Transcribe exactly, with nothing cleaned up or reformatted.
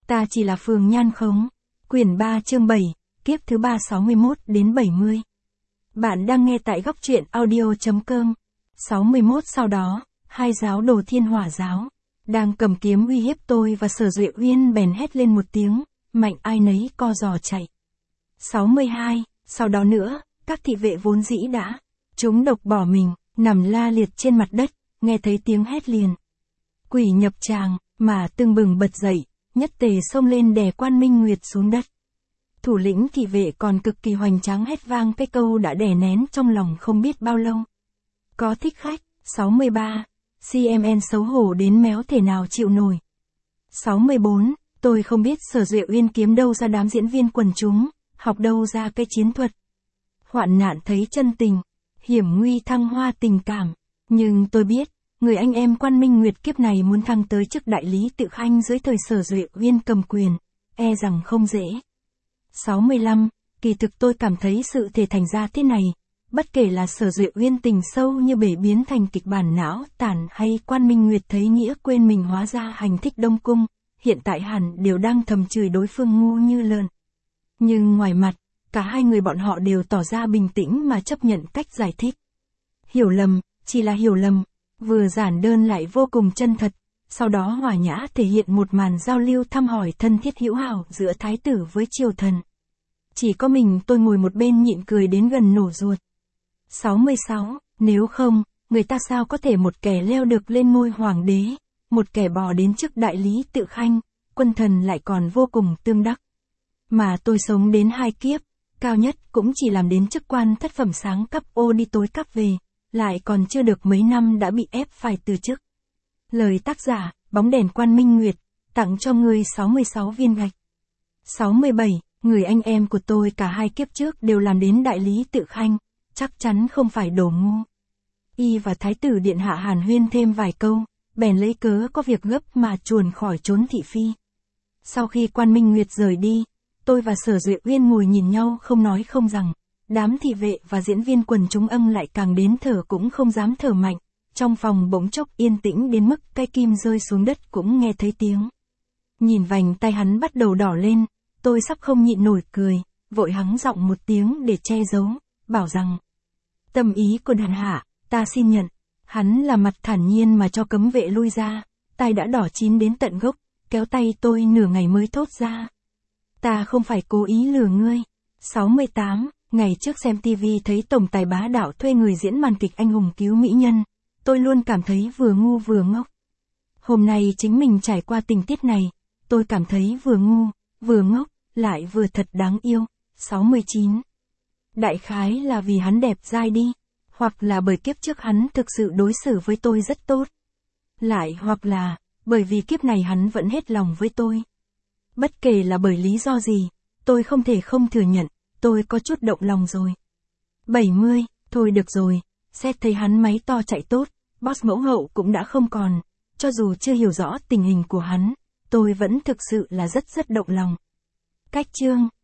Ta chỉ là phường nhan khống. Quyển ba chương bảy, kiếp thứ ba sáu mươi mốt đến bảy mươi. Bạn đang nghe tại góc truyện audio chấm com. sáu mươi mốt Sau đó, hai giáo đồ Thiên Hỏa giáo đang cầm kiếm uy hiếp tôi và Sở Duệ Uyên bèn hét lên một tiếng, mạnh ai nấy co giò chạy. sáu mươi hai Sau đó nữa, các thị vệ vốn dĩ đã chúng độc bỏ mình, nằm la liệt trên mặt đất, nghe thấy tiếng hét liền. Quỷ nhập tràng, mà tưng bừng bật dậy, nhất tề xông lên đè Quan Minh Nguyệt xuống đất. Thủ lĩnh thị vệ còn cực kỳ hoành tráng hét vang cái câu đã đè nén trong lòng không biết bao lâu. Có thích khách. sáu mươi ba xê em en xấu hổ đến méo thể nào chịu nổi. sáu mươi bốn Tôi không biết Sở Duệ Uyên kiếm đâu ra đám diễn viên quần chúng, học đâu ra cái chiến thuật. Hoạn nạn thấy chân tình, hiểm nguy thăng hoa tình cảm. Nhưng tôi biết, người anh em Quan Minh Nguyệt kiếp này muốn thăng tới chức đại lý tự khanh dưới thời Sở Duệ Uyên cầm quyền, e rằng không dễ. sáu mươi lăm Kỳ thực tôi cảm thấy sự thể thành ra thế này, bất kể là Sở Duệ Uyên tình sâu như bể biến thành kịch bản não tàn hay Quan Minh Nguyệt thấy nghĩa quên mình hóa ra hành thích Đông Cung, hiện tại hẳn đều đang thầm chửi đối phương ngu như lợn. Nhưng ngoài mặt, cả hai người bọn họ đều tỏ ra bình tĩnh mà chấp nhận cách giải thích. Hiểu lầm, chỉ là hiểu lầm, vừa giản đơn lại vô cùng chân thật, sau đó hòa nhã thể hiện một màn giao lưu thăm hỏi thân thiết hữu hảo giữa thái tử với triều thần. Chỉ có mình tôi ngồi một bên nhịn cười đến gần nổ ruột. sáu mươi sáu Nếu không, người ta sao có thể một kẻ leo được lên ngôi hoàng đế, một kẻ bò đến chức đại lý tự khanh, quân thần lại còn vô cùng tương đắc. Mà tôi sống đến hai kiếp, cao nhất cũng chỉ làm đến chức quan thất phẩm sáng cấp ô đi tối cấp về, lại còn chưa được mấy năm đã bị ép phải từ chức. Lời tác giả, bóng đèn Quan Minh Nguyệt, tặng cho ngươi sáu mươi sáu viên gạch. sáu mươi bảy Người anh em của tôi cả hai kiếp trước đều làm đến đại lý tự khanh, chắc chắn không phải đồ ngu. Y và Thái tử Điện Hạ hàn huyên thêm vài câu, bèn lấy cớ có việc gấp mà chuồn khỏi trốn thị phi. Sau khi Quan Minh Nguyệt rời đi, tôi và Sở Duệ Uyên ngồi nhìn nhau không nói không rằng, đám thị vệ và diễn viên quần chúng âm lại càng đến thở cũng không dám thở mạnh, trong phòng bỗng chốc yên tĩnh đến mức cái kim rơi xuống đất cũng nghe thấy tiếng. Nhìn vành tay hắn bắt đầu đỏ lên, tôi sắp không nhịn nổi cười, vội hắng giọng một tiếng để che giấu, bảo rằng: tâm ý của Điện Hạ, ta xin nhận. Hắn là mặt thản nhiên mà cho cấm vệ lui ra, tai đã đỏ chín đến tận gốc, kéo tay tôi nửa ngày mới thốt ra: ta không phải cố ý lừa ngươi. sáu mươi tám Ngày trước xem tivi thấy tổng tài bá đạo thuê người diễn màn kịch anh hùng cứu mỹ nhân, tôi luôn cảm thấy vừa ngu vừa ngốc. Hôm nay chính mình trải qua tình tiết này, tôi cảm thấy vừa ngu, vừa ngốc, lại vừa thật đáng yêu. sáu mươi chín Đại khái là vì hắn đẹp dai đi, hoặc là bởi kiếp trước hắn thực sự đối xử với tôi rất tốt, lại hoặc là bởi vì kiếp này hắn vẫn hết lòng với tôi. Bất kể là bởi lý do gì, tôi không thể không thừa nhận, tôi có chút động lòng rồi. bảy mươi Thôi được rồi, xét thấy hắn máy to chạy tốt, boss mẫu hậu cũng đã không còn, cho dù chưa hiểu rõ tình hình của hắn, tôi vẫn thực sự là rất rất động lòng. Cách chương